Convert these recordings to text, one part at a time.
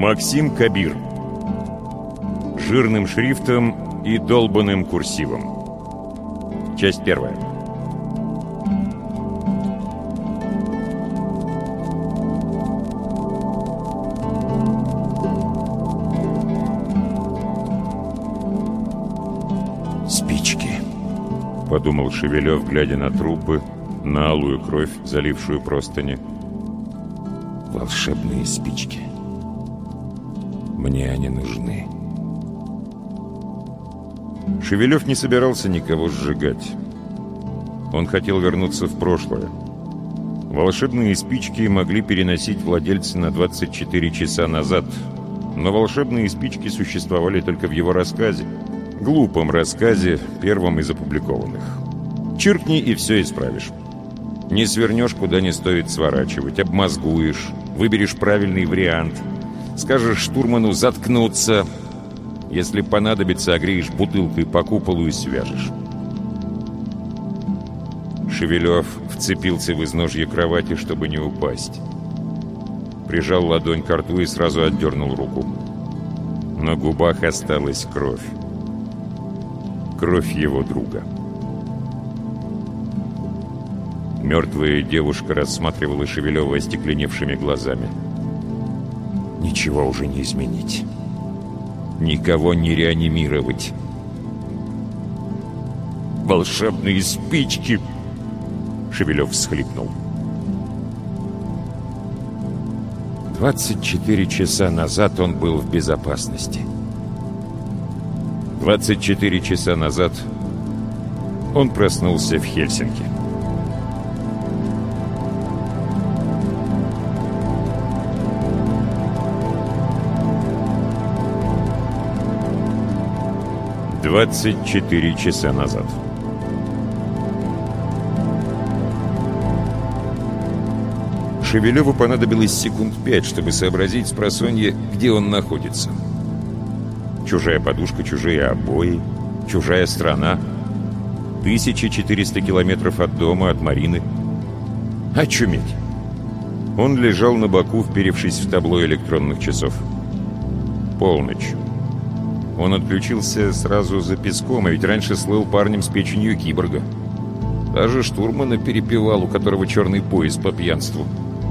Максим Кабир. Жирным шрифтом и долбаным курсивом. Часть первая. «Спички», — подумал Шевелев, глядя на трупы, на алую кровь, залившую простыни. «Волшебные спички. Мне они нужны». Шевелев не собирался никого сжигать. Он хотел вернуться в прошлое. Волшебные спички могли переносить владельца на 24 часа назад, но волшебные спички существовали только в его рассказе. Глупом рассказе, первом из опубликованных. Чиркни, и все исправишь. Не свернешь, куда не стоит сворачивать, обмозгуешь, выберешь правильный вариант, скажешь штурману заткнуться. Если понадобится, огреешь бутылкой по куполу и свяжешь. Шевелев вцепился в изножье кровати, чтобы не упасть. Прижал ладонь к рту и сразу отдернул руку. На губах осталась кровь. Кровь его друга. Мертвая девушка рассматривала Шевелева остекленевшими глазами. Ничего уже не изменить. Никого не реанимировать. «Волшебные спички!» Шевелев всхлипнул. 24 часа назад он был в безопасности. 24 часа назад он проснулся в Хельсинки. «24 часа назад». Шевелеву понадобилось секунд 5, чтобы сообразить спросонье, где он находится. Чужая подушка, чужие обои, чужая страна. 1400 километров от дома, от Марины. Очуметь! Он лежал на боку, вперевшись в табло электронных часов. Полночь. Он отключился сразу за песком, а ведь раньше слыл парнем с печенью киборга. Даже штурмана перепевал, у которого черный пояс по пьянству.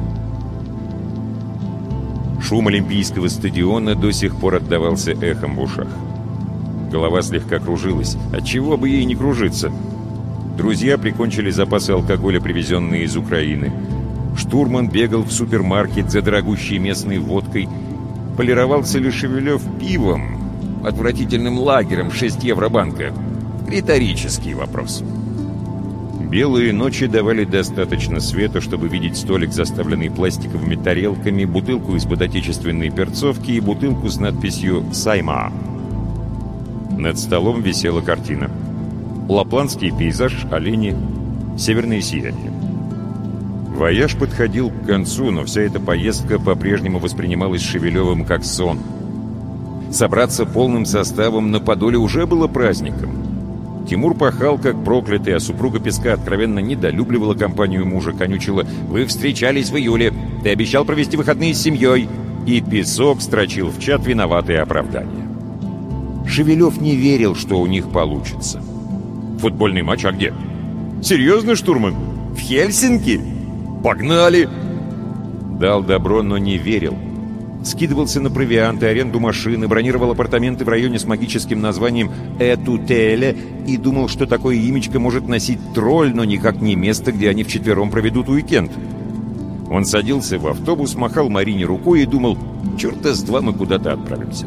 Шум Олимпийского стадиона до сих пор отдавался эхом в ушах. Голова слегка кружилась. Отчего бы ей не кружиться? Друзья прикончили запасы алкоголя, привезенные из Украины. Штурман бегал в супермаркет за дорогущей местной водкой. Полировался ли Шевелев пивом? Отвратительным лагерем 6 евро банка? Риторический вопрос. Белые ночи давали достаточно света, чтобы видеть столик, заставленный пластиковыми тарелками, бутылку из-под отечественной перцовки и бутылку с надписью «Сайма». Над столом висела картина. Лапландский пейзаж, олени, северное сияние. Вояж подходил к концу, но вся эта поездка по-прежнему воспринималась Шевелевым как сон. Собраться полным составом на Подоле уже было праздником. Тимур пахал как проклятый, а супруга Песка откровенно недолюбливала компанию мужа, конючила: «Вы встречались в июле, ты обещал провести выходные с семьей». И Песок строчил в чат виноватые оправдания. Шевелев не верил, что у них получится. «Футбольный матч, а где?» «Серьезно, штурман? В Хельсинки? Погнали!» Дал добро, но не верил. Скидывался на провианты, аренду машины, бронировал апартаменты в районе с магическим названием Этутеле и думал, что такое имечко может носить тролль, но никак не место, где они вчетвером проведут уикенд. Он садился в автобус, махал Марине рукой и думал: черта с два мы куда-то отправимся.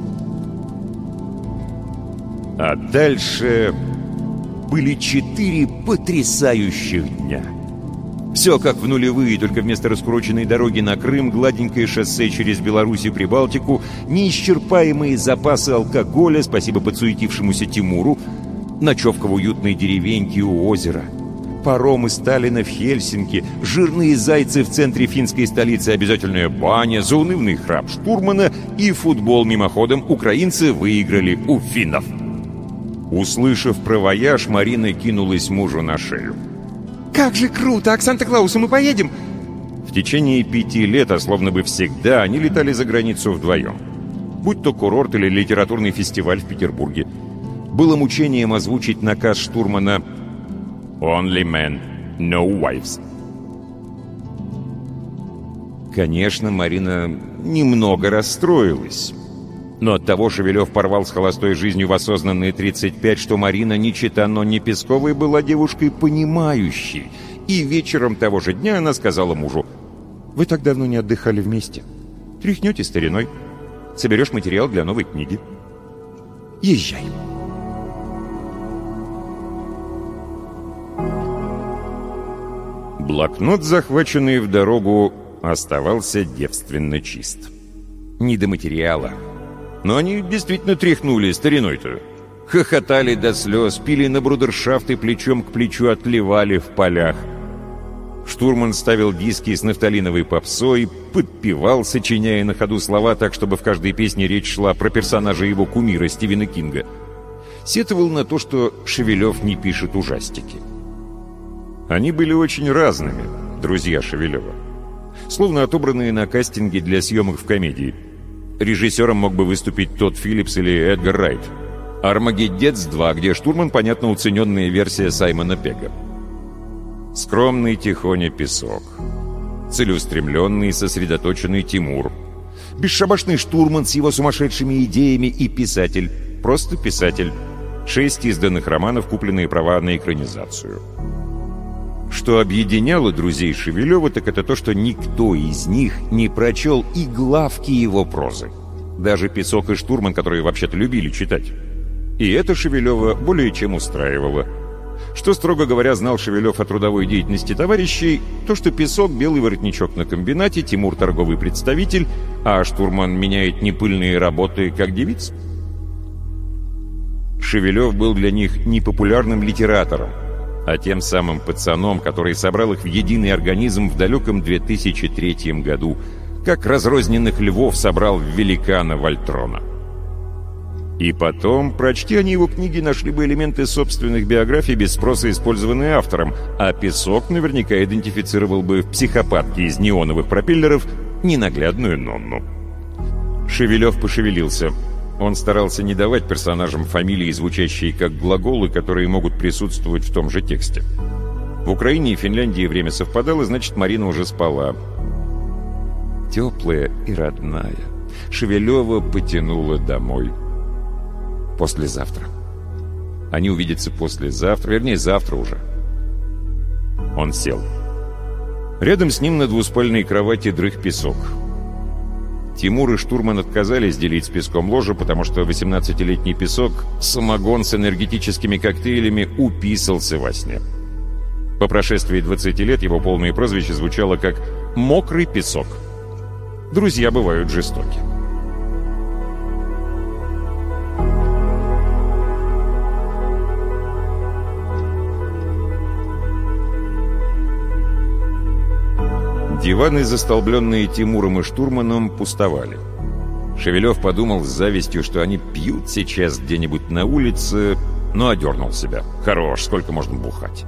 А дальше были 4 потрясающих дня. Все как в нулевые, только вместо раскуроченной дороги на Крым, гладенькое шоссе через Беларусь и Прибалтику, неисчерпаемые запасы алкоголя, спасибо подсуетившемуся Тимуру, ночевка в уютной деревеньке у озера, паром из Сталина в Хельсинки, жирные зайцы в центре финской столицы, обязательная баня, заунывный храп штурмана и футбол мимоходом. Украинцы выиграли у финнов. Услышав про вояж, Марина кинулась мужу на шею. «Как же круто! А к Санта-Клаусу мы поедем?» В течение 5 лет, а словно бы всегда, они летали за границу вдвоем. будь то курорт или литературный фестиваль в Петербурге. Было мучением озвучить наказ штурмана «Only men, no wives». Конечно, Марина немного расстроилась. Но оттого Шевелев порвал с холостой жизнью в осознанные 35, что Марина ни чета Нонне Песковой была девушкой понимающей. И вечером того же дня она сказала мужу: «Вы так давно не отдыхали вместе. Тряхнете стариной. Соберешь материал для новой книги. Езжай». Блокнот, захваченный в дорогу, оставался девственно чист. Не до материала. Но они действительно тряхнули стариной-то. Хохотали до слез, пили на брудершафты, плечом к плечу отливали в полях. Штурман ставил диски с нафталиновой попсой, подпевал, сочиняя на ходу слова так, чтобы в каждой песне речь шла про персонажа его кумира Стивена Кинга. Сетовал на то, что Шевелев не пишет ужастики. Они были очень разными, друзья Шевелева. Словно отобранные на кастинге для съемок в комедии. Режиссером мог бы выступить Тодд Филлипс или Эдгар Райт. «Армагеддец 2», где штурман, понятно, уцененная версия Саймона Пегга. Скромный Тихоня Песок. Целеустремленный, сосредоточенный Тимур. Бесшабашный штурман с его сумасшедшими идеями и писатель. Просто писатель. 6 изданных романов, купленные права на экранизацию. Что объединяло друзей Шевелева, так это то, что никто из них не прочел и главки его прозы. Даже Песок и штурман, которые вообще-то любили читать. И это Шевелева более чем устраивало. Что, строго говоря, знал Шевелев о трудовой деятельности товарищей, то, что Песок — белый воротничок на комбинате, Тимур — торговый представитель, а штурман меняет непыльные работы как девиц. Шевелев был для них не популярным литератором, а тем самым пацаном, который собрал их в единый организм в далеком 2003 году, как разрозненных львов собрал в великана Вольтрона. И потом, прочти они его книги, нашли бы элементы собственных биографий без спроса, использованные автором, а Песок наверняка идентифицировал бы в психопатке из неоновых пропеллеров ненаглядную Нонну. Шевелев пошевелился. Он старался не давать персонажам фамилии, звучащие как глаголы, которые могут присутствовать в том же тексте. В Украине и Финляндии время совпадало, значит, Марина уже спала. Теплая и родная. Шевелева потянула домой. Послезавтра. Они увидятся послезавтра, вернее, завтра уже. Он сел. Рядом с ним на двуспальной кровати дрых Песок. Тимур и штурман отказались делить с Песком ложе, потому что 18-летний Песок, самогон с энергетическими коктейлями, уписался во сне. По прошествии 20 лет его полное прозвище звучало как «Мокрый Песок». Друзья бывают жестоки. Диваны, застолбленные Тимуром и штурманом, пустовали. Шевелев подумал с завистью, что они пьют сейчас где-нибудь на улице, но одернул себя. Хорош, сколько можно бухать.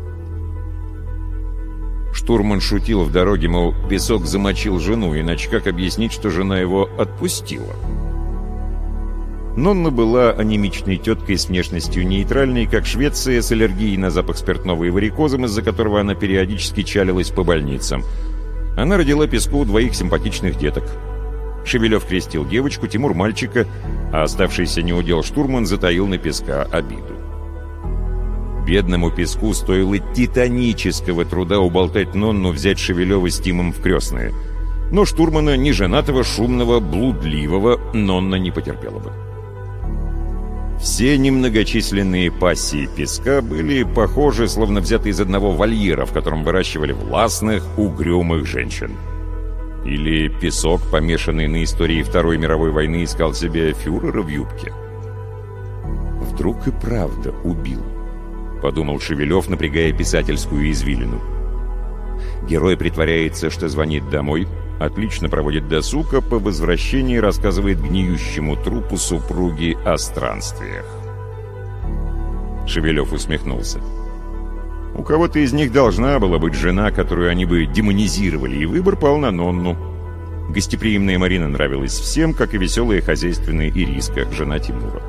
Штурман шутил в дороге, мол, Песок замочил жену, иначе как объяснить, что жена его отпустила? Нонна была анемичной теткой с внешностью нейтральной, как Швеция, с аллергией на запах спиртного и варикозом, из-за которого она периодически чалилась по больницам. Она родила Песку 2 симпатичных деток. Шевелев крестил девочку, Тимур — мальчика, а оставшийся неудел штурман затаил на Песка обиду. Бедному Песку стоило титанического труда уболтать Нонну взять Шевелева с Тимом в крестные. Но штурмана, неженатого, шумного, блудливого, Нонна не потерпела бы. Все немногочисленные пассии Песка были похожи, словно взяты из одного вольера, в котором выращивали властных, угрюмых женщин. Или Песок, помешанный на истории Второй мировой войны, искал себе фюрера в юбке. «Вдруг и правда убил», — подумал Шевелев, напрягая писательскую извилину. Герой притворяется, что звонит домой, отлично проводит досуг, а по возвращении рассказывает гниющему трупу супруги о странствиях. Шевелев усмехнулся. У кого-то из них должна была быть жена, которую они бы демонизировали, и выбор пал на Нонну. Гостеприимная Марина нравилась всем, как и веселая хозяйственная Ириска, жена Тимура.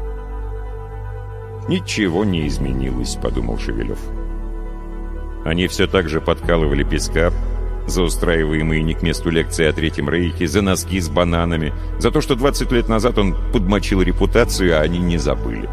«Ничего не изменилось», — подумал Шевелев. Они все так же подкалывали песка за устраиваемые не к месту лекции о Третьем Рейхе, за носки с бананами, за то, что 20 лет назад он подмочил репутацию, а они не забыли.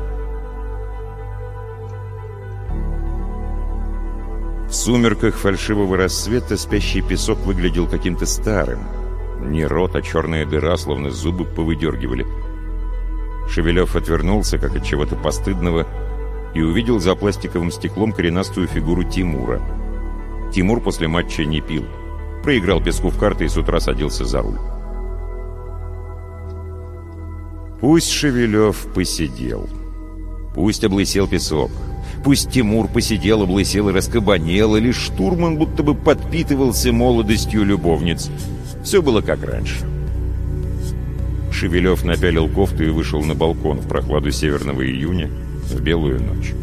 В сумерках фальшивого рассвета спящий песок выглядел каким-то старым. Не рот, а черная дыра, словно зубы повыдергивали. Шевелев отвернулся, как от чего-то постыдного, и увидел за пластиковым стеклом коренастую фигуру Тимура. Тимур после матча не пил. Проиграл песку в карты и с утра садился за руль. Пусть Шевелев посидел. Пусть облысел песок. Пусть Тимур посидел, облысел и раскабанел, или штурман будто бы подпитывался молодостью любовниц. Все было как раньше. Шевелев напялил кофту и вышел на балкон в прохладу северного июня в белую ночь.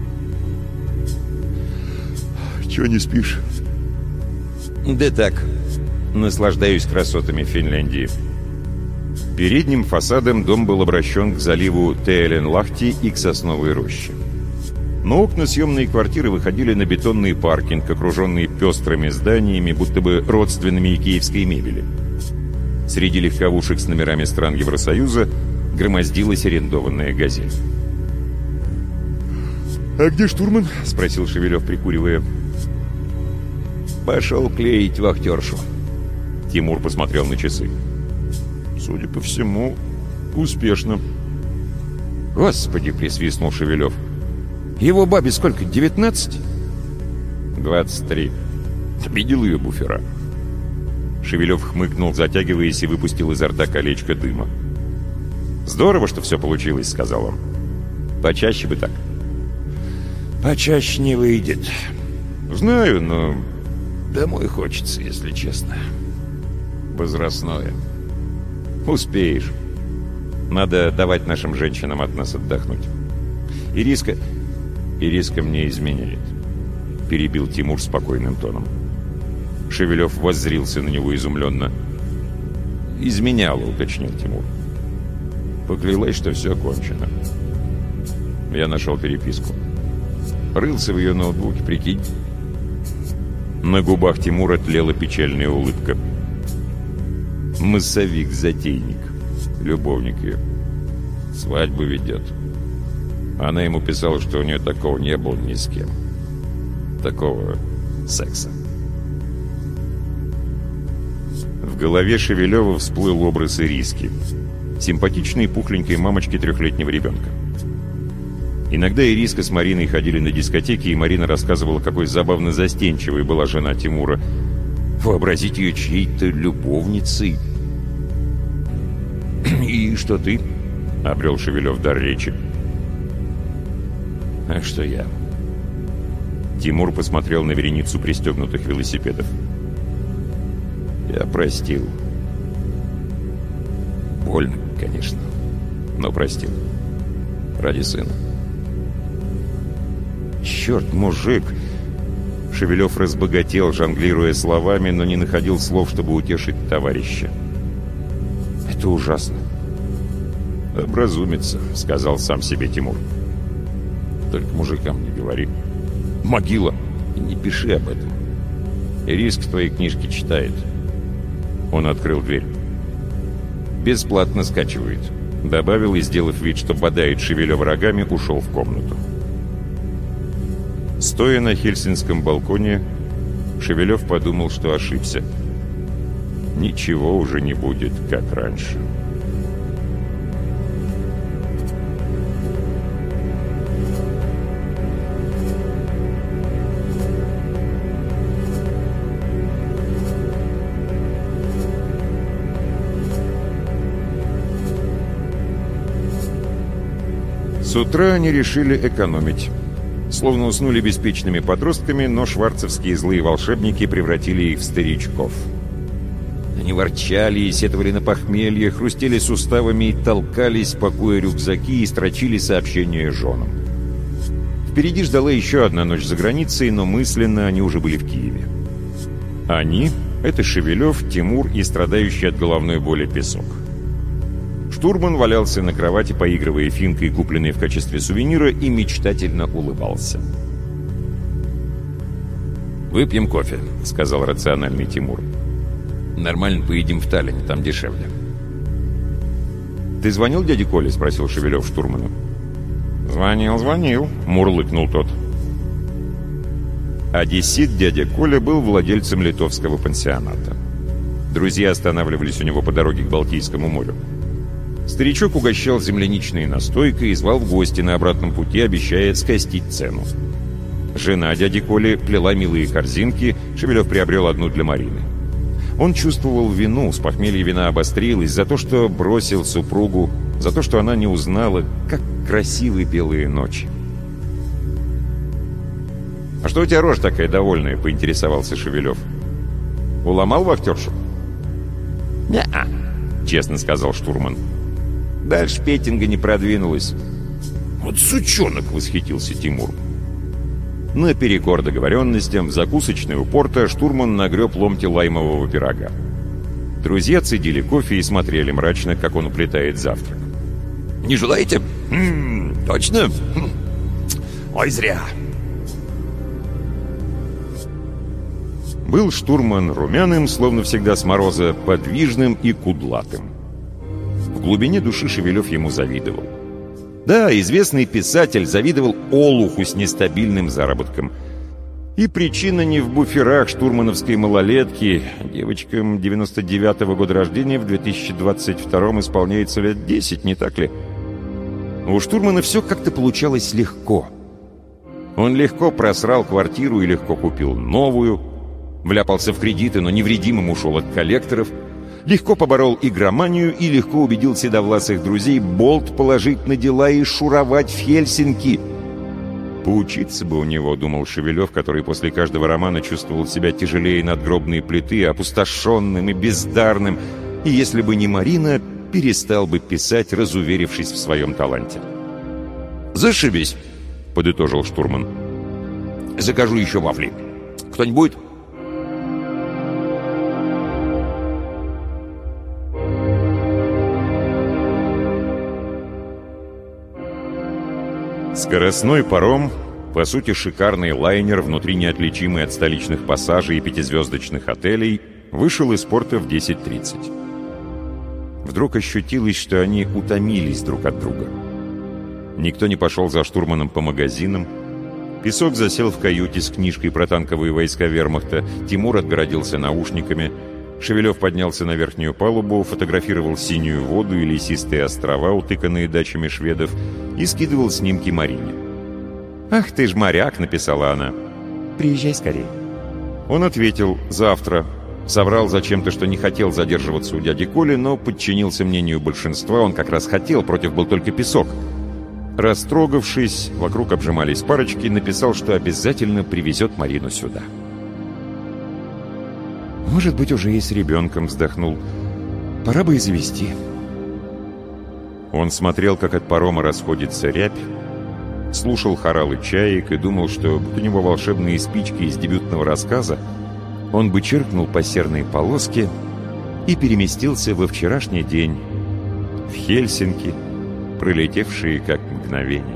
«Чего не спишь?» «Да так, наслаждаюсь красотами Финляндии». Передним фасадом дом был обращен к заливу Теэленлахти и к сосновой роще. Но окна съемной квартиры выходили на бетонный паркинг, окруженный пестрыми зданиями, будто бы родственными икеевской мебели. Среди легковушек с номерами стран Евросоюза громоздилась арендованная «Газель». «А где штурман?» — спросил Шевелев, прикуривая. «Пошел клеить вахтершу». Тимур посмотрел на часы. «Судя по всему, успешно». «Господи!» — присвистнул Шевелев. «Его бабе сколько, 19?» «23. Видел ее буфера?» Шевелев хмыкнул, затягиваясь, и выпустил изо рта колечко дыма. «Здорово, что все получилось», — сказал он. «Почаще бы так». «Почаще не выйдет». «Знаю, но домой хочется, если честно. Возрастное. Успеешь. Надо давать нашим женщинам от нас отдохнуть. Ириска мне изменяет», — перебил Тимур спокойным тоном. Шевелев воззрился на него изумленно. «Изменяла», — уточнил Тимур. «Поклялась, что все кончено». Я нашел переписку. Рылся в ее ноутбуке, прикинь. На губах Тимура тлела печальная улыбка. Массовик-затейник. Любовник ее. Свадьбу ведет. Она ему писала, что у нее такого не было ни с кем. Такого секса. В голове Шевелева всплыл образ Ириски. Симпатичной пухленькой мамочки 3-летнего ребенка. Иногда Ириска с Мариной ходили на дискотеки, и Марина рассказывала, какой забавно застенчивой была жена Тимура. Вообразить ее чьей-то любовницей. «И что ты?» — обрел Шевелев дар речи. «А что я?» Тимур посмотрел на вереницу пристегнутых велосипедов. «Я простил. Больно, конечно, но простил. Ради сына». «Черт, мужик!» Шевелев разбогател, жонглируя словами, но не находил слов, чтобы утешить товарища. «Это ужасно». «Образумится», — сказал сам себе Тимур. «Только мужикам не говори. Могила. И не пиши об этом. Ириск твои книжки читает». Он открыл дверь. «Бесплатно скачивает», — добавил и, сделав вид, что бодает Шевелева рогами, ушел в комнату. Стоя на хельсинском балконе, Шевелев подумал, что ошибся. Ничего уже не будет, как раньше. С утра они решили экономить. Словно уснули беспечными подростками, но шварцевские злые волшебники превратили их в старичков. Они ворчали и сетовали на похмелье, хрустели суставами и толкались, пакуя рюкзаки, и строчили сообщения женам. Впереди ждала еще одна ночь за границей, но мысленно они уже были в Киеве. Они Это Шевелев, Тимур и страдающий от головной боли Песок. Штурман валялся на кровати, поигрывая финкой, купленной в качестве сувенира, и мечтательно улыбался. «Выпьем кофе», — сказал рациональный Тимур. «Нормально поедим в Таллине, там дешевле». «Ты звонил дяде Коле?» — спросил Шевелев штурмана. «Звонил», — мурлыкнул тот. Одессит дядя Коля был владельцем литовского пансионата. Друзья останавливались у него по дороге к Балтийскому морю. Старичок угощал земляничной настойкой и звал в гости на обратном пути, обещая скостить цену. Жена дяди Коли плела милые корзинки, Шевелев приобрел одну для Марины. Он чувствовал вину, с похмелья вина обострилась, за то, что бросил супругу, за то, что она не узнала, как красивы белые ночи. «А что у тебя рожа такая довольная?» — поинтересовался Шевелев. «Уломал вахтершу?» «Не-а», — честно сказал штурман. «Дальше петинга не продвинулась». «Вот сучонок!» — восхитился Тимур. Наперекор договоренностям в закусочной у порта штурман нагреб ломти лаймового пирога. Друзья цедили кофе и смотрели мрачно, как он уплетает завтрак. «Не желаете? Точно? Ой, зря!» Был штурман румяным, словно всегда с мороза, подвижным и кудлатым. В глубине души Шевелев ему завидовал. Да, известный писатель завидовал олуху с нестабильным заработком. И причина не в буферах штурмановской малолетки. Девочкам 99-го года рождения в 2022-м исполняется лет 10, не так ли? У штурмана все как-то получалось легко. Он легко просрал квартиру и легко купил новую, вляпался в кредиты, но невредимым ушел от коллекторов, легко поборол игроманию и легко убедил седовласых друзей болт положить на дела и шуровать в Хельсинки. Поучиться бы у него, думал Шевелев, который после каждого романа чувствовал себя тяжелее надгробной плиты, опустошенным и бездарным, и если бы не Марина, перестал бы писать, разуверившись в своем таланте. «Зашибись», — подытожил штурман. «Закажу еще вафли. Кто-нибудь?» Скоростной паром, по сути шикарный лайнер, внутри неотличимый от столичных пассажей и пятизвездочных отелей, вышел из порта в 10:30. Вдруг ощутилось, что они утомились друг от друга. Никто не пошел за штурманом по магазинам. Песок засел в каюте с книжкой про танковые войска вермахта, Тимур отгородился наушниками, Шевелев поднялся на верхнюю палубу, фотографировал синюю воду и лесистые острова, утыканные дачами шведов, и скидывал снимки Марине. «Ах ты ж моряк», — написала она. «Приезжай скорее». Он ответил: «Завтра». Соврал зачем-то, что не хотел задерживаться у дяди Коли, но подчинился мнению большинства, он как раз хотел, против был только Песок. Растрогавшись, вокруг обжимались парочки, написал, что обязательно привезет Марину сюда. «Может быть, уже и с ребенком», — вздохнул. «Пора бы и завести». Он смотрел, как от парома расходится рябь, слушал хоралы чаек и думал, что будь у него волшебные спички из дебютного рассказа, он бы чиркнул по серной полоске и переместился во вчерашний день, в Хельсинки, пролетевшие как мгновение.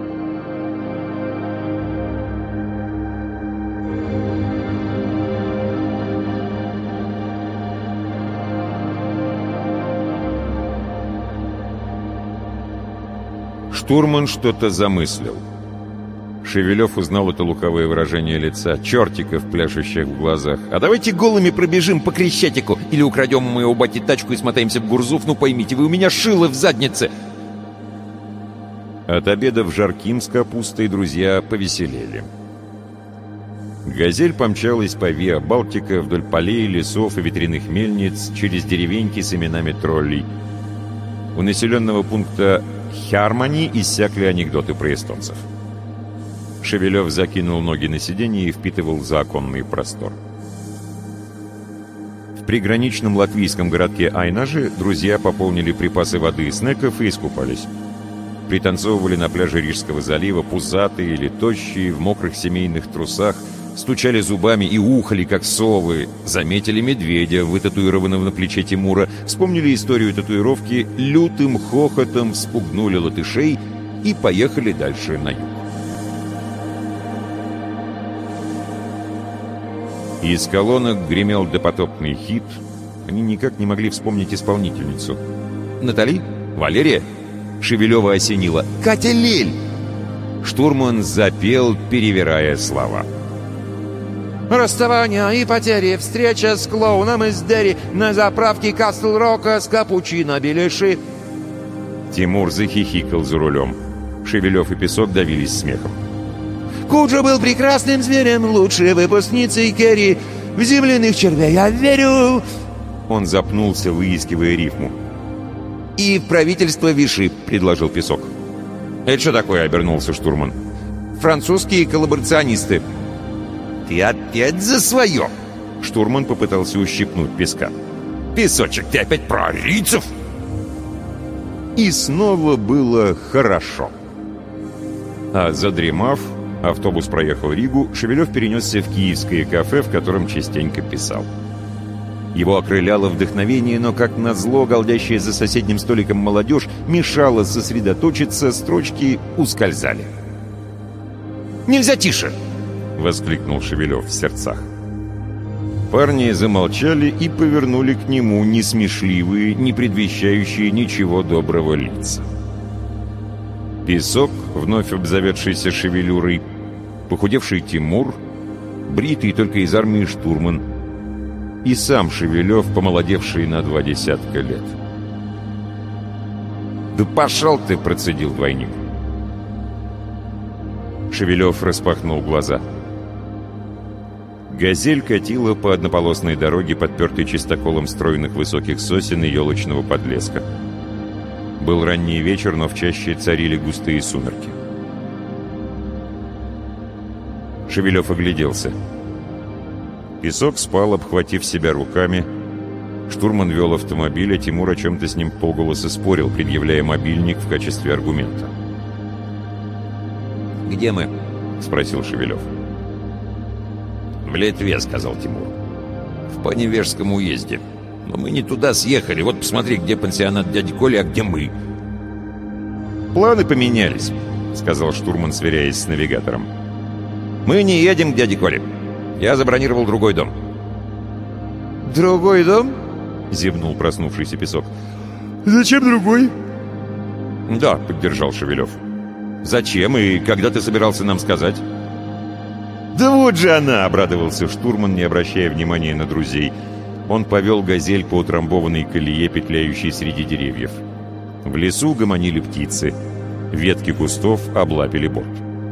Штурман что-то замыслил. Шевелев узнал это лукавое выражение лица, чертиков, пляшущих в глазах. «А давайте голыми пробежим по Крещатику, или украдем у моего бати тачку и смотаемся в Гурзуф, ну поймите, вы у меня шило в заднице!» От обеда в Жарким с капустой друзья повеселели. «Газель» помчалась по Виа Балтика вдоль полей, лесов и ветряных мельниц через деревеньки с именами троллей. У населенного пункта Хярмани иссякли анекдоты про эстонцев. Шевелев закинул ноги на сиденье и впитывал законный простор. В приграничном латвийском городке Айнажи друзья пополнили припасы воды и снеков и искупались. Пританцовывали на пляже Рижского залива пузатые или тощие, в мокрых семейных трусах, стучали зубами и ухали, как совы, заметили медведя, вытатуированного на плече Тимура, вспомнили историю татуировки, лютым хохотом вспугнули латышей и поехали дальше на юг. Из колонок гремел допотопный хит. Они никак не могли вспомнить исполнительницу. «Натали? Валерия?» Шевелева осенила. «Катя Лель!» Штурман запел, перевирая слова. «Расставание и потери, встреча с клоуном из Дерри, на заправке Кастл-Рока с капучино беляши». Тимур захихикал за рулем. Шевелев и Песок давились смехом. «Куджа был прекрасным зверем, лучшей выпускницей Керри. В земляных червей я верю». Он запнулся, выискивая рифму. «И в правительство Виши», — предложил Песок. «Это что такое?» — обернулся штурман. «Французские коллаборационисты». «Ты опять за свое!» Штурман попытался ущипнуть Песка. «Песочек, ты опять про арийцев?» И снова было хорошо. А задремав, автобус проехал Ригу, Шевелев перенесся в киевское кафе, в котором частенько писал. Его окрыляло вдохновение, но, как назло, голдящая за соседним столиком молодежь мешала сосредоточиться, строчки ускользали. «Нельзя тише!» — воскликнул Шевелев в сердцах. Парни замолчали и повернули к нему несмешливые, не предвещающие ничего доброго лица. Песок, вновь обзаведшийся шевелюрой, похудевший Тимур, бритый только из армии штурман, и сам Шевелев, помолодевший на 20 лет. «Да пошел ты!» — процедил двойник. Шевелев распахнул глаза. «Газель» катила по однополосной дороге, подпертой чистоколом стройных высоких сосен и елочного подлеска. Был ранний вечер, но в чаще царили густые сумерки. Шевелев огляделся. Песок спал, обхватив себя руками. Штурман вел автомобиль, а Тимур о чем-то с ним полголоса спорил, предъявляя мобильник в качестве аргумента. «Где мы?» — спросил Шевелев. «В Литве», — сказал Тимур. «В Поневежском уезде. Но мы не туда съехали. Вот посмотри, где пансионат дяди Коли, а где мы». «Планы поменялись», — сказал штурман, сверяясь с навигатором. «Мы не едем к дяде Коле. Я забронировал другой дом». «Другой дом?» — зевнул проснувшийся Песок. «Зачем другой?» «Да», — поддержал Шевелев. «Зачем и когда ты собирался нам сказать?» «Да вот же она!» — обрадовался штурман, не обращая внимания на друзей. Он повел «Газель» по утрамбованной колее, петляющей среди деревьев. В лесу гомонили птицы. Ветки кустов облапили борт.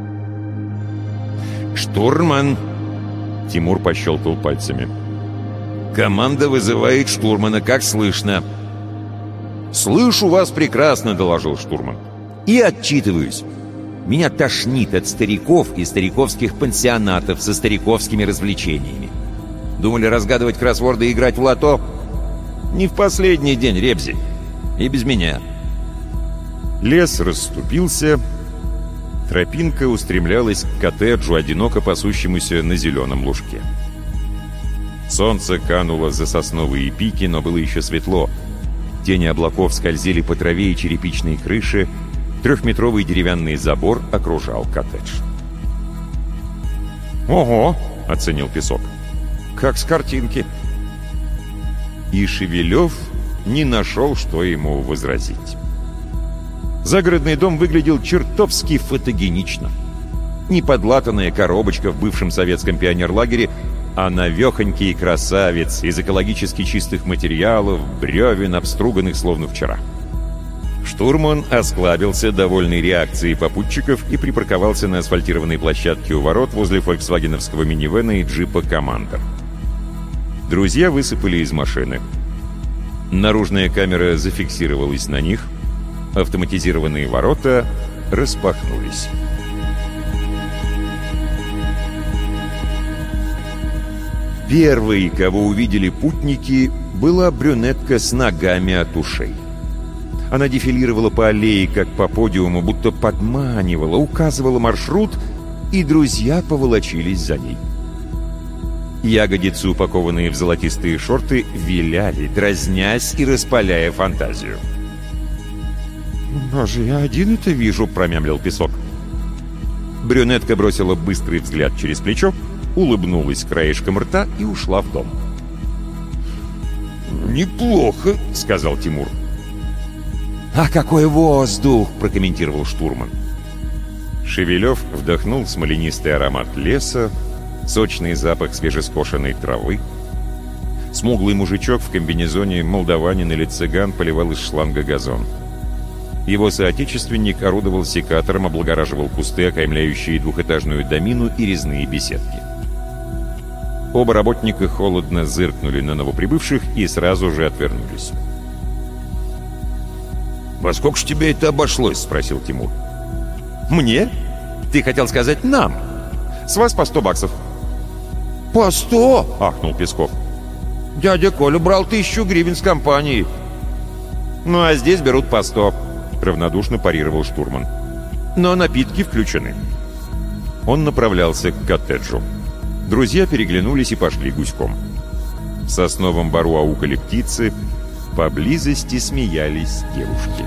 «Штурман!» — Тимур пощелкал пальцами. «Команда вызывает штурмана, как слышно». «Слышу вас прекрасно», — доложил штурман. «И отчитываюсь. Меня тошнит от стариков и стариковских пансионатов со стариковскими развлечениями. Думали разгадывать кроссворды и играть в лото? Не в последний день, Ребзи. И без меня». Лес расступился. Тропинка устремлялась к коттеджу, одиноко пасущемуся на зеленом лужке. Солнце кануло за сосновые пики, но было еще светло. Тени облаков скользили по траве и черепичной крыше. Трехметровый деревянный забор окружал коттедж. «Ого!» — оценил Песок. «Как с картинки!» И Шевелев не нашел, что ему возразить. Загородный дом выглядел чертовски фотогенично. Не подлатанная коробочка в бывшем советском пионерлагере, а навехонький красавец из экологически чистых материалов, бревен, обструганных словно вчера. Штурман осклабился, довольный реакцией попутчиков, и припарковался на асфальтированной площадке у ворот возле фольксвагеновского минивэна и джипа «Командор». Друзья высыпали из машины. Наружная камера зафиксировалась на них. Автоматизированные ворота распахнулись. Первой, кого увидели путники, была брюнетка с ногами от ушей. Она дефилировала по аллее, как по подиуму, будто подманивала, указывала маршрут, и друзья поволочились за ней. Ягодицы, упакованные в золотистые шорты, виляли, дразнясь и распаляя фантазию. «Но же я один это вижу», — промямлил Песок. Брюнетка бросила быстрый взгляд через плечо, улыбнулась краешком рта и ушла в дом. «Неплохо», — сказал Тимур. «А какой воздух!» — прокомментировал штурман. Шевелев вдохнул смоленистый аромат леса, сочный запах свежескошенной травы. Смуглый мужичок в комбинезоне молдаванин или цыган поливал из шланга газон. Его соотечественник орудовал секатором, облагораживал кусты, окаймляющие двухэтажную домину и резные беседки. Оба работника холодно зыркнули на новоприбывших и сразу же отвернулись. «Во сколько ж тебе это обошлось?» — спросил Тимур. «Мне? Ты хотел сказать нам? С вас по 100 баксов». «По 100?» — ахнул Песков. «Дядя Коля брал 1000 гривен с компании». «Ну а здесь берут по 100», — равнодушно парировал штурман. «Но напитки включены». Он направлялся к коттеджу. Друзья переглянулись и пошли гуськом. В сосновом бору аукали птицы, поблизости смеялись девушки.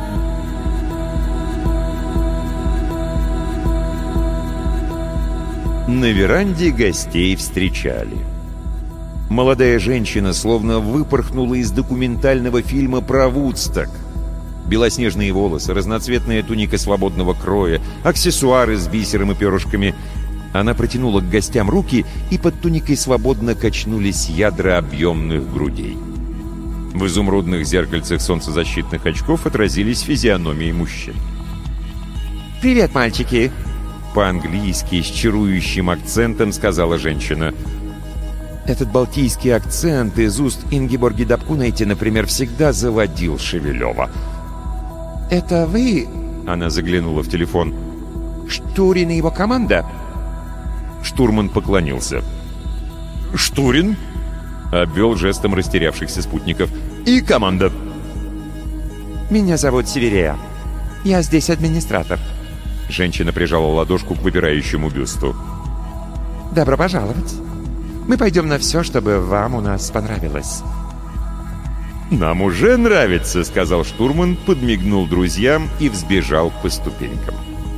На веранде гостей встречали. Молодая женщина словно выпорхнула из документального фильма про Вудсток. Белоснежные волосы, разноцветная туника свободного кроя, аксессуары с бисером и перышками. Она протянула к гостям руки, и под туникой свободно качнулись ядра объемных грудей. В изумрудных зеркальцах солнцезащитных очков отразились физиономии мужчин. «Привет, мальчики!» По-английски с чарующим акцентом сказала женщина. Этот балтийский акцент из уст Ингеборги Дапкунайте, например, всегда заводил Шевелева. «Это вы?» — она заглянула в телефон. «Штурин и его команда?» Штурман поклонился. «Штурин?» — обвел жестом растерявшихся спутников. «И команда?» «Меня зовут Северея. Я здесь администратор». Женщина прижала ладошку к выпирающему бюсту. «Добро пожаловать. Мы пойдем на все, чтобы вам у нас понравилось». «Нам уже нравится», — сказал штурман, подмигнул друзьям и взбежал по ступенькам.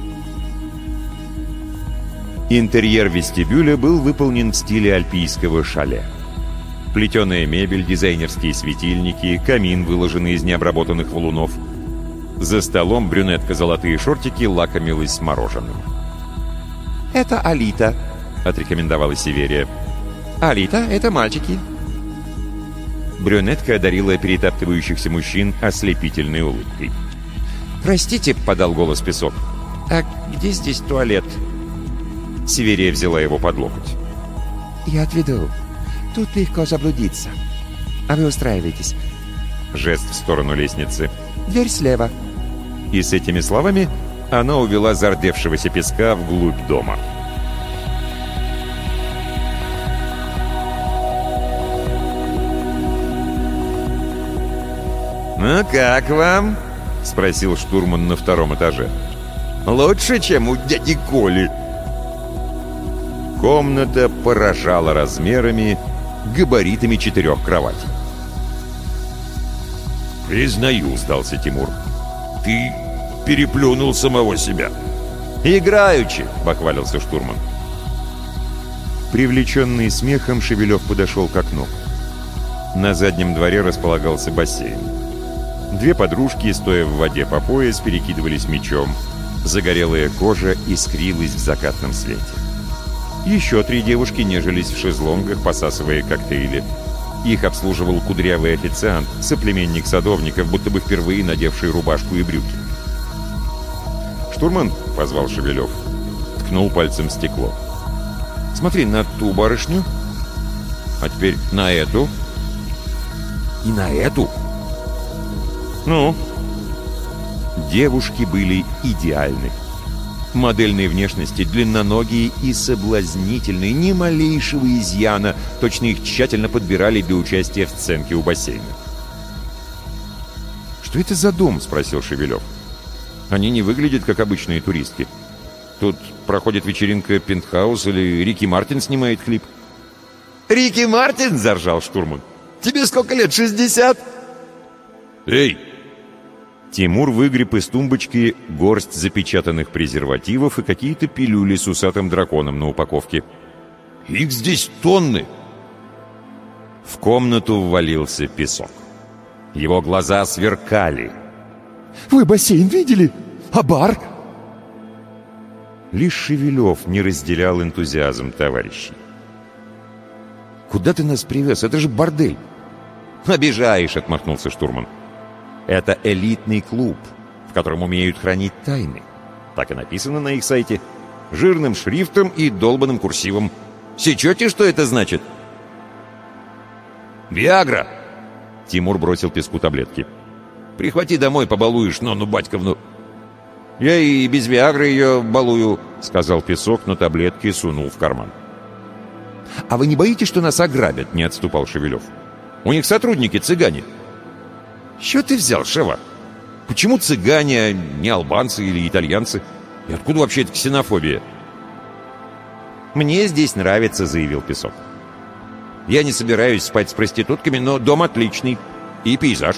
Интерьер вестибюля был выполнен в стиле альпийского шале. Плетеная мебель, дизайнерские светильники, камин, выложенный из необработанных валунов. За столом брюнетка золотые шортики лакомилась мороженым. «Это Алита», — отрекомендовала Северия. «Алита — это мальчики». Брюнетка одарила перетаптывающихся мужчин ослепительной улыбкой. «Простите», — подал голос Песок. «А где здесь туалет?» Северия взяла его под локоть. «Я отведу. Тут легко заблудиться. А вы устраивайтесь». Жест в сторону лестницы. «Дверь слева». И с этими словами она увела зардевшегося Песка вглубь дома. «Ну как вам?» — спросил штурман на втором этаже. «Лучше, чем у дяди Коли». Комната поражала размерами, габаритами 4 кроватей. «Признаю», — сдался Тимур, — «ты переплюнул самого себя». «Играючи», — похвалился штурман. Привлеченный смехом, Шевелев подошел к окну. На заднем дворе располагался бассейн. 2 подружки, стоя в воде по пояс, перекидывались мячом. Загорелая кожа искрилась в закатном свете. Еще 3 девушки нежились в шезлонгах, посасывая коктейли. Их обслуживал кудрявый официант, соплеменник садовников, будто бы впервые надевший рубашку и брюки. «Штурман», — позвал Шевелев, ткнул пальцем в стекло. «Смотри на ту барышню, а теперь на эту и на эту». «Ну?» Девушки были идеальны. Модельной внешности, длинноногие и соблазнительные, ни малейшего изъяна, точно их тщательно подбирали для участия в сценке у бассейна. «Что это за дом?» — спросил Шевелев. «Они не выглядят, как обычные туристки. Тут проходит вечеринка «Пентхаус» или Рики Мартин снимает клип». «Рики Мартин!» — заржал штурман. «Тебе сколько лет, 60?» «Эй!» Тимур выгреб из тумбочки горсть запечатанных презервативов и какие-то пилюли с усатым драконом на упаковке. «Их здесь тонны!» В комнату ввалился Песок. Его глаза сверкали. «Вы бассейн видели? А бар?» Лишь Шевелев не разделял энтузиазм товарищей. «Куда ты нас привез? Это же бордель!» «Обижаешь!» — отмахнулся штурман. «Это элитный клуб, в котором умеют хранить тайны. Так и написано на их сайте. Жирным шрифтом и долбаным курсивом. Сечете, что это значит?» «Виагра!» Тимур бросил Песку таблетки. «Прихвати домой, побалуешь Нонну Батьковну». «Я и без Виагры ее балую», — сказал Песок, но таблетки сунул в карман. «А вы не боитесь, что нас ограбят?» — не отступал Шевелев. «У них сотрудники цыгане». «Что ты взял, Шева? Почему цыгане, а не албанцы или итальянцы? И откуда вообще эта ксенофобия?» «Мне здесь нравится», — заявил Песок. «Я не собираюсь спать с проститутками, но дом отличный. И пейзаж».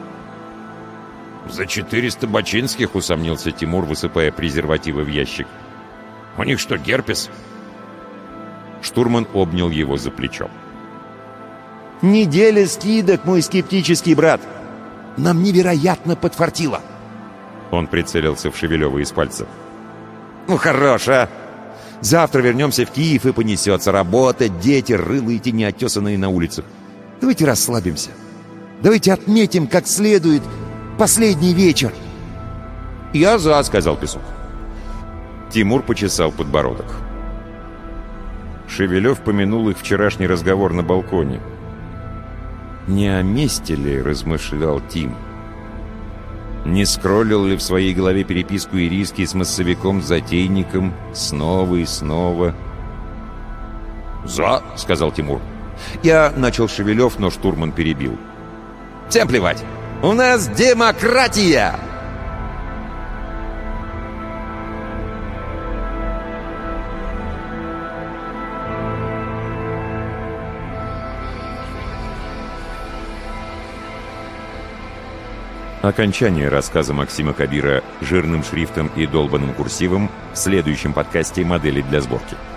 «За 400 бачинских», — усомнился Тимур, высыпая презервативы в ящик. «У них что, герпес?» Штурман обнял его за плечо. «Неделя скидок, мой скептический брат. Нам невероятно подфартило». Он прицелился в Шевелева из пальца. «Ну, хорош, а! Завтра вернемся в Киев, и понесется работа, дети, рылые эти неотесанные на улицах. Давайте расслабимся. Давайте отметим как следует последний вечер». «Я за», — сказал Песок. Тимур почесал подбородок. Шевелев помянул их вчерашний разговор на балконе. «Не о месте ли?» — размышлял Тим. Не скроллил ли в своей голове переписку Ириски с массовиком-затейником снова и снова? «За», — сказал Тимур. «Я», — начал Шевелев, но штурман перебил. «Всем плевать! У нас демократия!» Окончание рассказа Максима Кабира жирным шрифтом и долбаным курсивом в следующем подкасте «Модели для сборки».